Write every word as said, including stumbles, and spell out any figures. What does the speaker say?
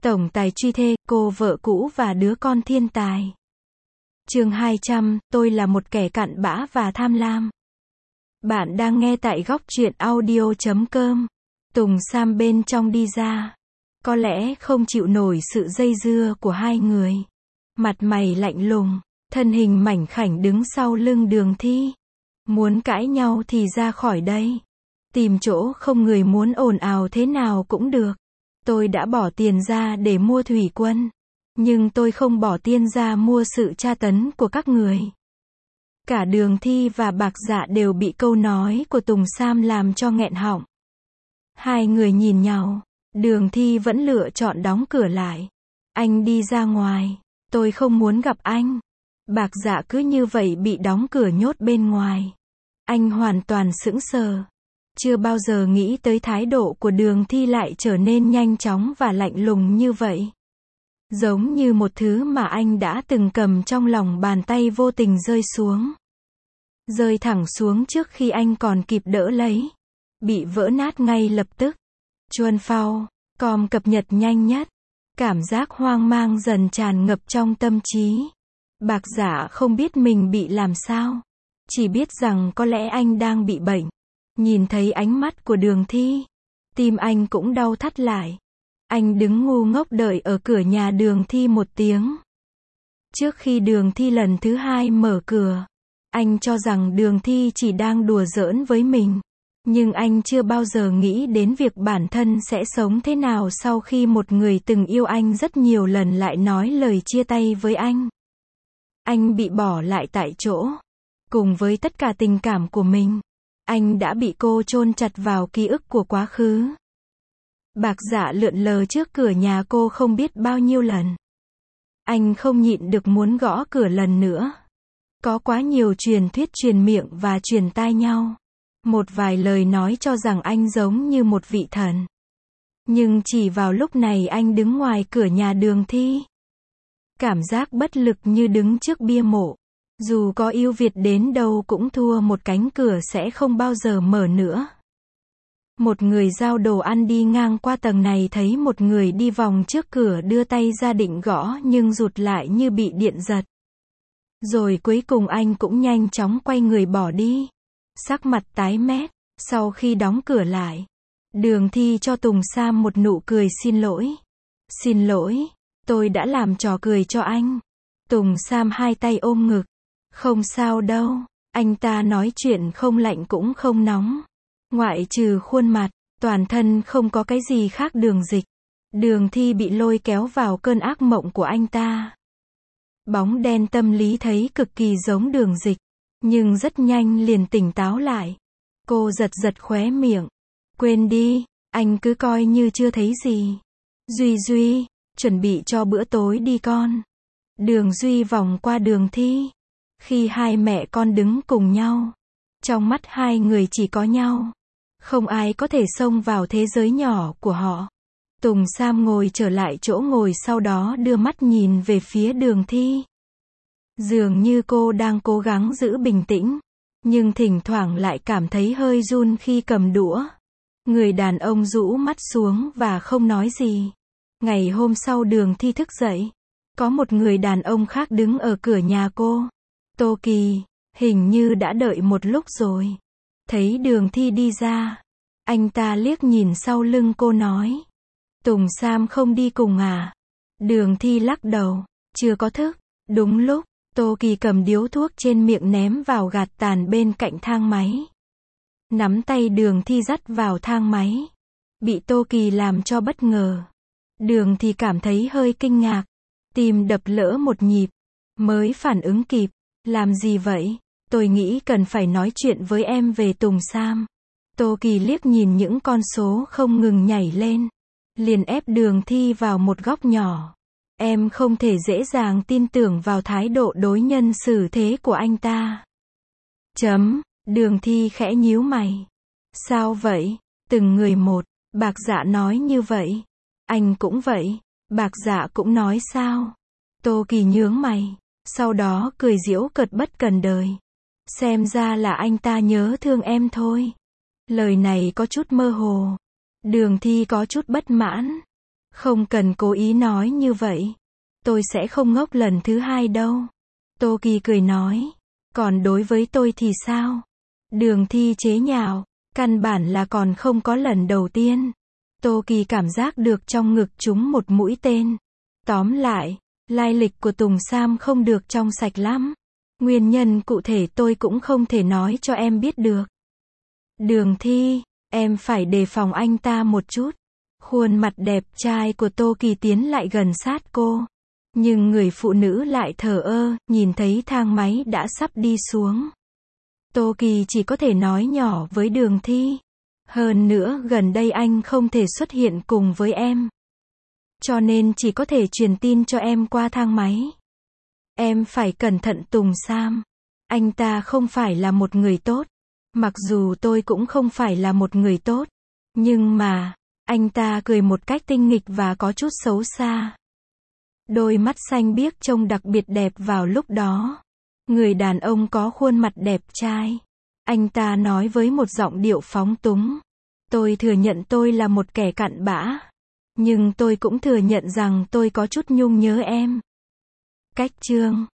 Tổng tài truy thê, cô vợ cũ và đứa con thiên tài. Chương hai trăm, tôi là một kẻ cặn bã và tham lam. Bạn đang nghe tại góc truyện audio chấm com. Tùng Sam bên trong đi ra. Có lẽ không chịu nổi sự dây dưa của hai người. Mặt mày lạnh lùng, thân hình mảnh khảnh đứng sau lưng Đường Thi. Muốn cãi nhau thì ra khỏi đây. Tìm chỗ không người muốn ồn ào thế nào cũng được. Tôi đã bỏ tiền ra để mua thủy quân. Nhưng tôi không bỏ tiền ra mua sự tra tấn của các người. Cả Đường Thi và Bạc Dạ đều bị câu nói của Tùng Sam làm cho nghẹn họng. Hai người nhìn nhau. Đường Thi vẫn lựa chọn đóng cửa lại. Anh đi ra ngoài. Tôi không muốn gặp anh. Bạc Dạ cứ như vậy bị đóng cửa nhốt bên ngoài. Anh hoàn toàn sững sờ. Chưa bao giờ nghĩ tới thái độ của Đường Thi lại trở nên nhanh chóng và lạnh lùng như vậy. Giống như một thứ mà anh đã từng cầm trong lòng bàn tay vô tình rơi xuống. Rơi thẳng xuống trước khi anh còn kịp đỡ lấy. Bị vỡ nát ngay lập tức. Chuan phao, com cập nhật nhanh nhất. Cảm giác hoang mang dần tràn ngập trong tâm trí. Bạc Dạ không biết mình bị làm sao. Chỉ biết rằng có lẽ anh đang bị bệnh. Nhìn thấy ánh mắt của Đường Thi. Tim anh cũng đau thắt lại. Anh đứng ngu ngốc đợi ở cửa nhà Đường Thi một tiếng. Trước khi Đường Thi lần thứ hai mở cửa. Anh cho rằng Đường Thi chỉ đang đùa giỡn với mình. Nhưng anh chưa bao giờ nghĩ đến việc bản thân sẽ sống thế nào sau khi một người từng yêu anh rất nhiều lần lại nói lời chia tay với anh. Anh bị bỏ lại tại chỗ. Cùng với tất cả tình cảm của mình. Anh đã bị cô chôn chặt vào ký ức của quá khứ. Bạc Dạ lượn lờ trước cửa nhà cô không biết bao nhiêu lần. Anh không nhịn được muốn gõ cửa lần nữa. Có quá nhiều truyền thuyết truyền miệng và truyền tai nhau. Một vài lời nói cho rằng anh giống như một vị thần. Nhưng chỉ vào lúc này anh đứng ngoài cửa nhà Đường Thi. Cảm giác bất lực như đứng trước bia mộ. Dù có yêu Việt đến đâu cũng thua một cánh cửa sẽ không bao giờ mở nữa. Một người giao đồ ăn đi ngang qua tầng này thấy một người đi vòng trước cửa đưa tay ra định gõ nhưng rụt lại như bị điện giật. Rồi cuối cùng anh cũng nhanh chóng quay người bỏ đi. Sắc mặt tái mét. Sau khi đóng cửa lại, Đường Thi cho Tùng Sam một nụ cười xin lỗi. Xin lỗi, tôi đã làm trò cười cho anh. Tùng Sam hai tay ôm ngực. Không sao đâu, anh ta nói chuyện không lạnh cũng không nóng. Ngoại trừ khuôn mặt, toàn thân không có cái gì khác Đường Dịch. Đường Thi bị lôi kéo vào cơn ác mộng của anh ta. Bóng đen tâm lý thấy cực kỳ giống Đường Dịch. Nhưng rất nhanh liền tỉnh táo lại. Cô giật giật khóe miệng. Quên đi, anh cứ coi như chưa thấy gì. Duy Duy, chuẩn bị cho bữa tối đi con. Đường Duy vòng qua Đường Thi. Khi hai mẹ con đứng cùng nhau. Trong mắt hai người chỉ có nhau. Không ai có thể xông vào thế giới nhỏ của họ. Tùng Sam ngồi trở lại chỗ ngồi sau đó đưa mắt nhìn về phía Đường Thi. Dường như cô đang cố gắng giữ bình tĩnh. Nhưng thỉnh thoảng lại cảm thấy hơi run khi cầm đũa. Người đàn ông rũ mắt xuống và không nói gì. Ngày hôm sau Đường Thi thức dậy. Có một người đàn ông khác đứng ở cửa nhà cô. Tô Kỳ, hình như đã đợi một lúc rồi. Thấy Đường Thi đi ra. Anh ta liếc nhìn sau lưng cô nói. Tùng Sam không đi cùng à? Đường Thi lắc đầu. Chưa có thức. Đúng lúc, Tô Kỳ cầm điếu thuốc trên miệng ném vào gạt tàn bên cạnh thang máy. Nắm tay Đường Thi dắt vào thang máy. Bị Tô Kỳ làm cho bất ngờ. Đường Thi cảm thấy hơi kinh ngạc. Tim đập lỡ một nhịp. Mới phản ứng kịp. Làm gì vậy? Tôi nghĩ cần phải nói chuyện với em về Tùng Sam. Tô Kỳ liếc nhìn những con số không ngừng nhảy lên. Liền ép Đường Thi vào một góc nhỏ. Em không thể dễ dàng tin tưởng vào thái độ đối nhân xử thế của anh ta. Chấm, Đường Thi khẽ nhíu mày. Sao vậy? Từng người một, Bạc Dạ nói như vậy. Anh cũng vậy. Bạc Dạ cũng nói sao? Tô Kỳ nhướng mày. Sau đó cười giễu cợt bất cần đời. Xem ra là anh ta nhớ thương em thôi. Lời này có chút mơ hồ. Đường Thi có chút bất mãn. Không cần cố ý nói như vậy. Tôi sẽ không ngốc lần thứ hai đâu. Tô Kỳ cười nói. Còn đối với tôi thì sao? Đường Thi chế nhạo. Căn bản là còn không có lần đầu tiên. Tô Kỳ cảm giác được trong ngực trúng một mũi tên. Tóm lại, lai lịch của Tùng Sam không được trong sạch lắm. Nguyên nhân cụ thể tôi cũng không thể nói cho em biết được. Đường Thi, em phải đề phòng anh ta một chút. Khuôn mặt đẹp trai của Tô Kỳ tiến lại gần sát cô. Nhưng người phụ nữ lại thờ ơ, nhìn thấy thang máy đã sắp đi xuống. Tô Kỳ chỉ có thể nói nhỏ với Đường Thi. Hơn nữa gần đây anh không thể xuất hiện cùng với em. Cho nên chỉ có thể truyền tin cho em qua thang máy. Em phải cẩn thận Tùng Sam. Anh ta không phải là một người tốt. Mặc dù tôi cũng không phải là một người tốt. Nhưng mà, anh ta cười một cách tinh nghịch và có chút xấu xa. Đôi mắt xanh biếc trông đặc biệt đẹp vào lúc đó. Người đàn ông có khuôn mặt đẹp trai. Anh ta nói với một giọng điệu phóng túng. Tôi thừa nhận tôi là một kẻ cặn bã. Nhưng tôi cũng thừa nhận rằng tôi có chút nhung nhớ em. Cách chương